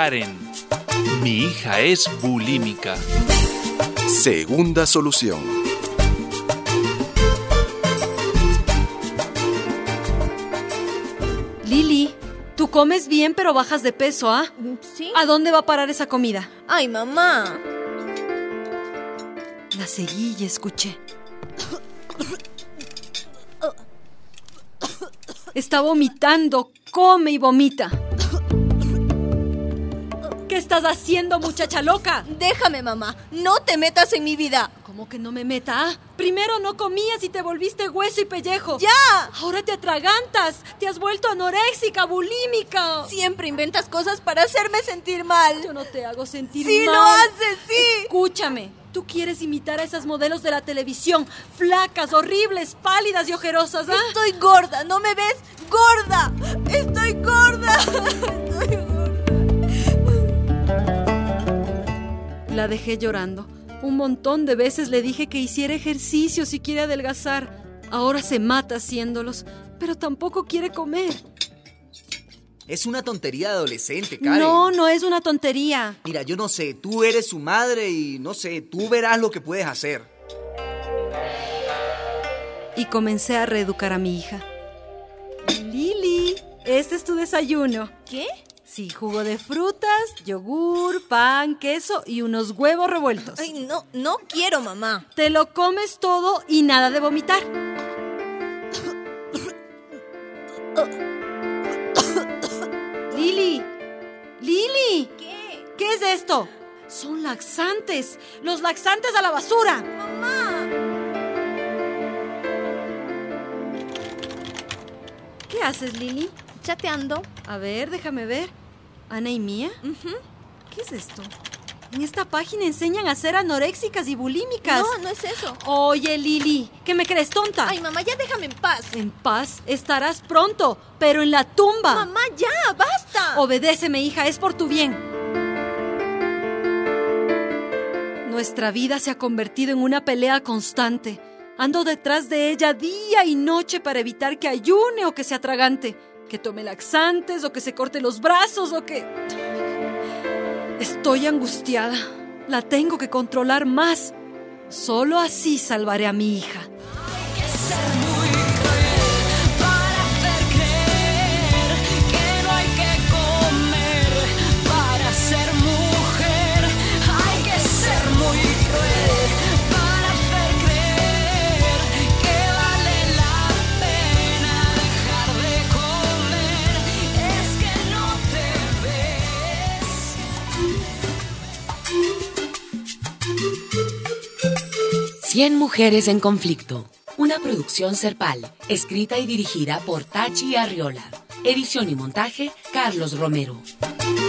Karen. Mi hija es bulímica. Segunda solución. Lili, tú comes bien pero bajas de peso, ¿ah? ¿Sí? ¿A dónde va a parar esa comida? Ay, mamá. La seguí y escuché. Está vomitando, come y vomita. ¿Qué estás haciendo, muchacha loca? Déjame, mamá. No te metas en mi vida. ¿Cómo que no me meta? Primero no comías y te volviste hueso y pellejo. ¡Ya! Ahora te atragantas. Te has vuelto anoréxica, bulímica. Siempre inventas cosas para hacerme sentir mal. Yo no te hago sentir ¡Sí mal. lo haces, sí! Escúchame. Tú quieres imitar a esas modelos de la televisión, flacas, horribles, pálidas y ojerosas, ¿ah? Estoy gorda, ¿no me ves? ¡Gorda! ¡Estoy gorda! Estoy gorda. La dejé llorando. Un montón de veces le dije que hiciera ejercicio si quiere adelgazar. Ahora se mata haciéndolos, pero tampoco quiere comer. Es una tontería de adolescente, Karen. No es una tontería. Mira, yo no sé, tú eres su madre y no sé, tú verás lo que puedes hacer. Y comencé a reeducar a mi hija. Lili, este es tu desayuno. ¿Qué? Sí, jugo de frutas, yogur, pan, queso y unos huevos revueltos. Ay, no quiero, mamá. Te lo comes todo y nada de vomitar. Lili, ¿qué es esto? Son laxantes. Los laxantes a la basura. Mamá. ¿Qué haces, Lili? Chateando. A ver, déjame ver. ¿Ana y Mía? ¿Qué es esto? En esta página enseñan a ser anoréxicas y bulímicas. No es eso. Oye, Lili, ¿qué me crees tonta? Ay, mamá, ya déjame en paz. En paz estarás pronto, pero en la tumba. Mamá, ya, basta. Obedéceme, hija, es por tu bien. Nuestra vida se ha convertido en una pelea constante. Ando detrás de ella día y noche para evitar que ayune o que se atragante, que tome laxantes o que se corte los brazos o que... Estoy angustiada. La tengo que controlar más. Solo así salvaré a mi hija. Hay que ser muy cruel para hacer creer que no hay que comer para ser mujer. Hay que ser muy cruel para hacer creer que vale la pena dejar de comer. Es que no te ves. 100 mujeres en conflicto. Una producción Serpal, escrita y dirigida por Tachi Arriola. Edición y montaje, Carlos Romero.